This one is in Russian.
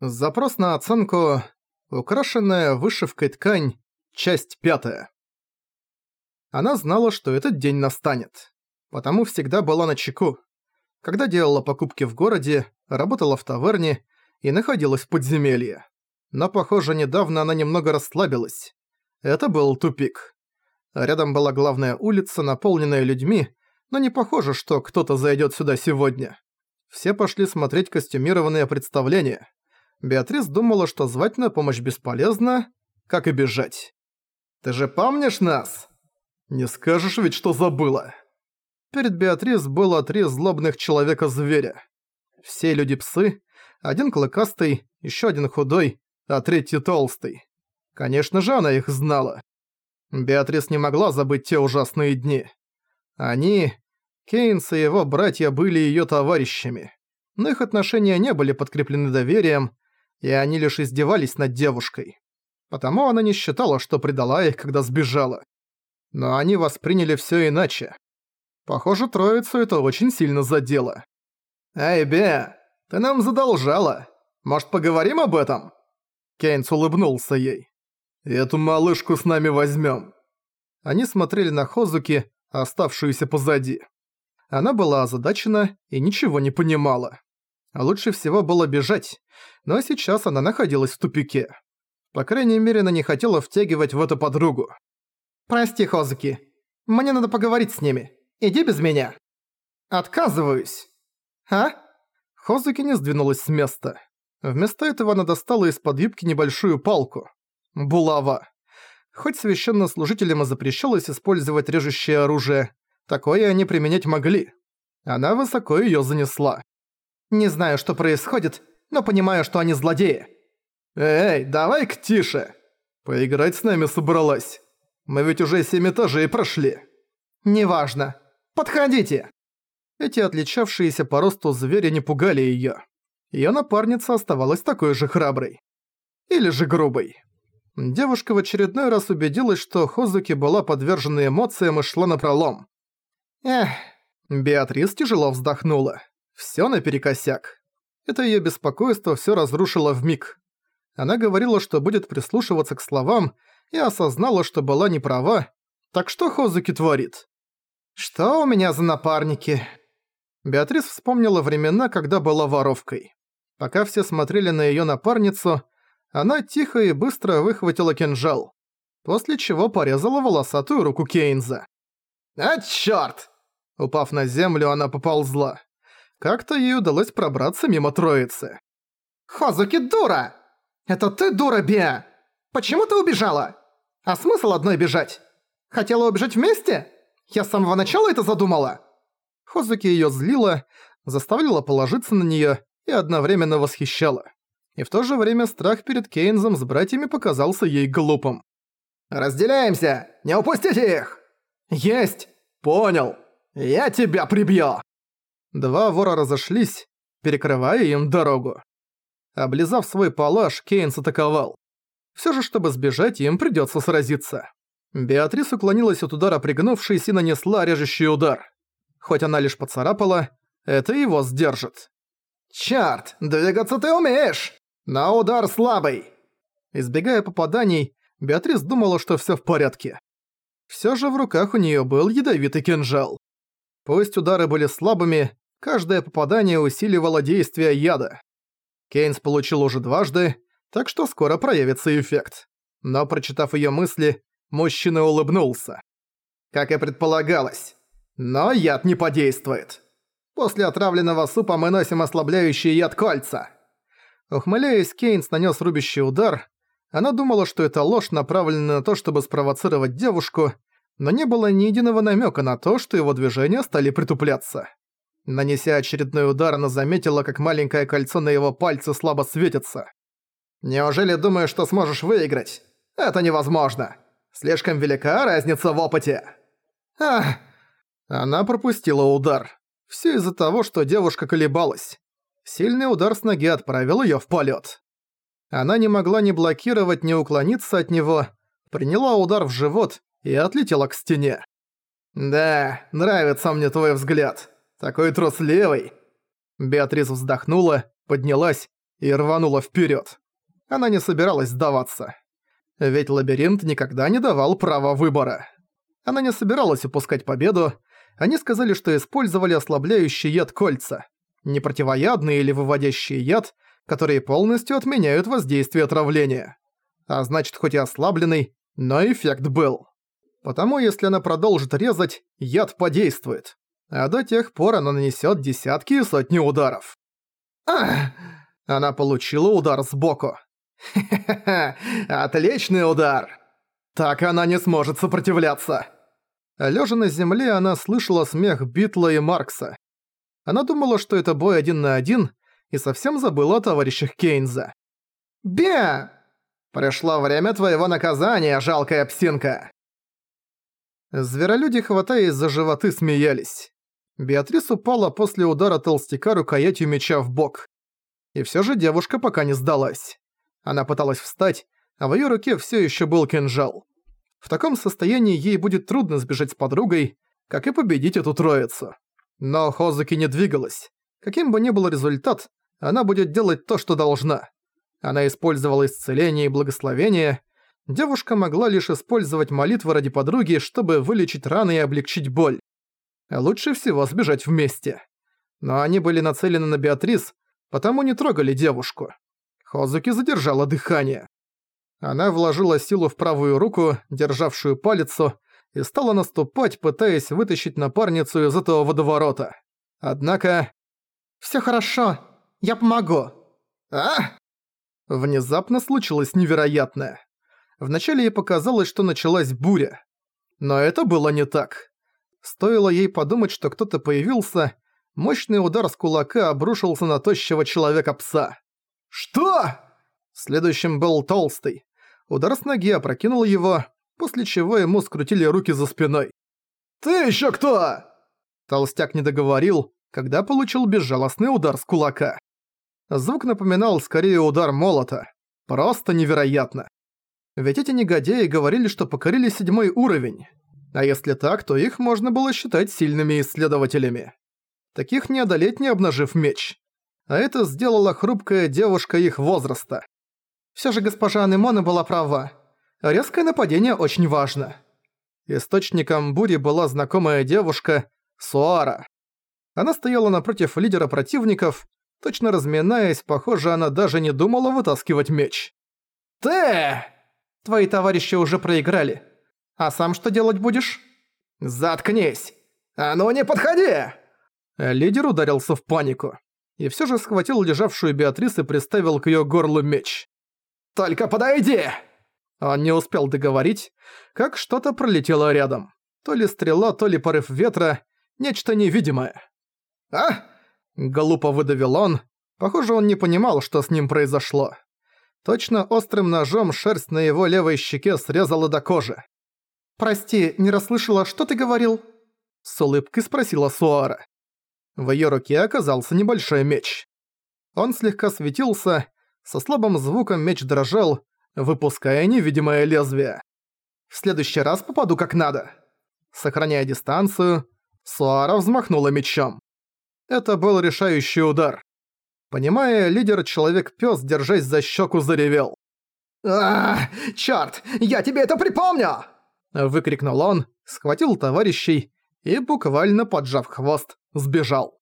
Запрос на оценку «Украшенная вышивкой ткань», часть 5. Она знала, что этот день настанет. Потому всегда была начеку. Когда делала покупки в городе, работала в таверне и находилась в подземелье. Но, похоже, недавно она немного расслабилась. Это был тупик. Рядом была главная улица, наполненная людьми, но не похоже, что кто-то зайдет сюда сегодня. Все пошли смотреть костюмированные представления. Беатрис думала, что звать на помощь бесполезно, как и бежать. «Ты же помнишь нас? Не скажешь ведь, что забыла?» Перед Беатрис было 3 злобных человека-зверя. Все люди-псы, один клыкастый, еще один худой, а третий толстый. Конечно же, она их знала. Беатрис не могла забыть те ужасные дни. Они, Кейнс и его братья, были ее товарищами. Но их отношения не были подкреплены доверием, и они лишь издевались над девушкой. Потому она не считала, что предала их, когда сбежала. Но они восприняли всё иначе. Похоже, троицу это очень сильно задело. «Эй, Бе, ты нам задолжала. Может, поговорим об этом?» Кейнс улыбнулся ей. «Эту малышку с нами возьмём». Они смотрели на Хозуки, оставшуюся позади. Она была озадачена и ничего не понимала. А лучше всего было бежать, но сейчас она находилась в тупике. По крайней мере, она не хотела втягивать в это подругу. «Прости, Хозуки. Мне надо поговорить с ними. Иди без меня». «Отказываюсь». «А?» Хозуки не сдвинулась с места. Вместо этого она достала из-под юбки небольшую палку. Булава. Хоть священнослужителям и запрещалось использовать режущее оружие, такое они применять могли. Она высоко её занесла. «Не знаю, что происходит, но понимаю, что они злодеи». «Эй, давай-ка тише! Поиграть с нами собралась. Мы ведь уже 7 этажей прошли». «Неважно. Подходите!» Эти отличавшиеся по росту звери не пугали её. Её напарница оставалась такой же храброй. Или же грубой. Девушка в очередной раз убедилась, что Хозуки была подвержена эмоциям и шла напролом. «Эх...» Беатрис тяжело вздохнула. Всё наперекосяк. Это её беспокойство всё разрушило вмиг. Она говорила, что будет прислушиваться к словам, и осознала, что была не права. Так что Хозуки творит? «Что у меня за напарники?» Беатрис вспомнила времена, когда была воровкой. Пока все смотрели на её напарницу, она тихо и быстро выхватила кинжал, после чего порезала волосатую руку Кейнза. «А чёрт!» Упав на землю, она поползла. Как-то ей удалось пробраться мимо троицы. «Хозуки, дура! Это ты дура, Беа! Почему ты убежала? А смысл одной бежать? Хотела убежать вместе? Я с самого начала это задумала!» Хозуки её злила, заставляла положиться на неё и одновременно восхищала. И в то же время страх перед Кейнзом с братьями показался ей глупым. «Разделяемся! Не упустите их!» «Есть! Понял! Я тебя прибью!» Два вора разошлись, перекрывая им дорогу. Облизав свой палаш, Кейнс атаковал. Всё же, чтобы сбежать, им придётся сразиться. Беатрис уклонилась от удара, пригнувшись, и нанесла режущий удар. Хоть она лишь поцарапала, это его сдержит. «Чёрт, двигаться ты умеешь! Но удар слабый!» Избегая попаданий, Беатрис думала, что всё в порядке. Всё же в руках у неё был ядовитый кинжал. Пусть удары были слабыми, каждое попадание усиливало действие яда. Кейнс получил уже дважды, так что скоро проявится эффект. Но, прочитав её мысли, мужчина улыбнулся. «Как и предполагалось. Но яд не подействует. После отравленного супа мы носим ослабляющий яд кольца». Ухмыляясь, Кейнс нанёс рубящий удар. Она думала, что это ложь, направленная на то, чтобы спровоцировать девушку, но не было ни единого намёка на то, что его движения стали притупляться. Нанеся очередной удар, она заметила, как маленькое кольцо на его пальце слабо светится. «Неужели думаешь, что сможешь выиграть? Это невозможно. Слишком велика разница в опыте». Ах! Она пропустила удар. Всё из-за того, что девушка колебалась. Сильный удар с ноги отправил её в полёт. Она не могла ни блокировать, ни уклониться от него, приняла удар в живот и отлетела к стене. «Да, нравится мне твой взгляд. Такой трусливый». Беатрис вздохнула, поднялась и рванула вперед. Она не собиралась сдаваться. Ведь лабиринт никогда не давал права выбора. Она не собиралась упускать победу. Они сказали, что использовали ослабляющий яд кольца. Не противоядный или выводящий яд, которые полностью отменяют воздействие отравления. А значит, хоть и ослабленный, но эффект был. Потому если она продолжит резать, яд подействует. А до тех пор она нанесет десятки и сотни ударов. Ах! Она получила удар сбоку. Хе-хе-хе, отличный удар! Так она не сможет сопротивляться. Лежа на земле, она слышала смех Битла и Маркса. Она думала, что это бой 1 на 1, и совсем забыла о товарищах Кейнза. «Бе! Пришло время твоего наказания, жалкая псинка!» Зверолюди, хватаясь за животы, смеялись. Беатрис упала после удара толстяка рукоятью меча в бок. И всё же девушка пока не сдалась. Она пыталась встать, а в её руке всё ещё был кинжал. В таком состоянии ей будет трудно сбежать с подругой, как и победить эту троицу. Но Хозуки не двигалась. Каким бы ни был результат, она будет делать то, что должна. Она использовала исцеление и благословение. Девушка могла лишь использовать молитвы ради подруги, чтобы вылечить раны и облегчить боль. Лучше всего сбежать вместе. Но они были нацелены на Беатрис, потому не трогали девушку. Хозуки задержала дыхание. Она вложила силу в правую руку, державшую палицу, и стала наступать, пытаясь вытащить напарницу из этого водоворота. Однако... «Всё хорошо, я помогу!» «А?» Внезапно случилось невероятное. Вначале ей показалось, что началась буря. Но это было не так. Стоило ей подумать, что кто-то появился, мощный удар с кулака обрушился на тощего человека-пса. «Что?» Следующим был Толстый. Удар с ноги опрокинул его, после чего ему скрутили руки за спиной. «Ты ещё кто?» Толстяк не договорил, когда получил безжалостный удар с кулака. Звук напоминал скорее удар молота. Просто невероятно. Ведь эти негодяи говорили, что покорили 7-й уровень. А если так, то их можно было считать сильными исследователями. Таких не одолеть, не обнажив меч. А это сделала хрупкая девушка их возраста. Всё же госпожа Анемона была права. Резкое нападение очень важно. Источником бури была знакомая девушка Суара. Она стояла напротив лидера противников, точно разминаясь, похоже, она даже не думала вытаскивать меч. «Ты!» «Твои товарищи уже проиграли. А сам что делать будешь?» «Заткнись! А ну не подходи!» Лидер ударился в панику. И всё же схватил лежавшую Беатрис и приставил к её горлу меч. «Только подойди!» Он не успел договорить, как что-то пролетело рядом. То ли стрела, то ли порыв ветра, нечто невидимое. «А?» – глупо выдавил он. Похоже, он не понимал, что с ним произошло. Точно острым ножом шерсть на его левой щеке срезала до кожи. «Прости, не расслышала, что ты говорил?» – с улыбкой спросила Суара. В её руке оказался небольшой меч. Он слегка светился, со слабым звуком меч дрожал, выпуская невидимое лезвие. «В следующий раз попаду как надо». Сохраняя дистанцию, Суара взмахнула мечом. Это был решающий удар. Понимая, лидер Человек-пёс, держась за щеку, заревел. «Чёрт, я тебе это припомню!» Выкрикнул он, схватил товарищей и, буквально поджав хвост, сбежал.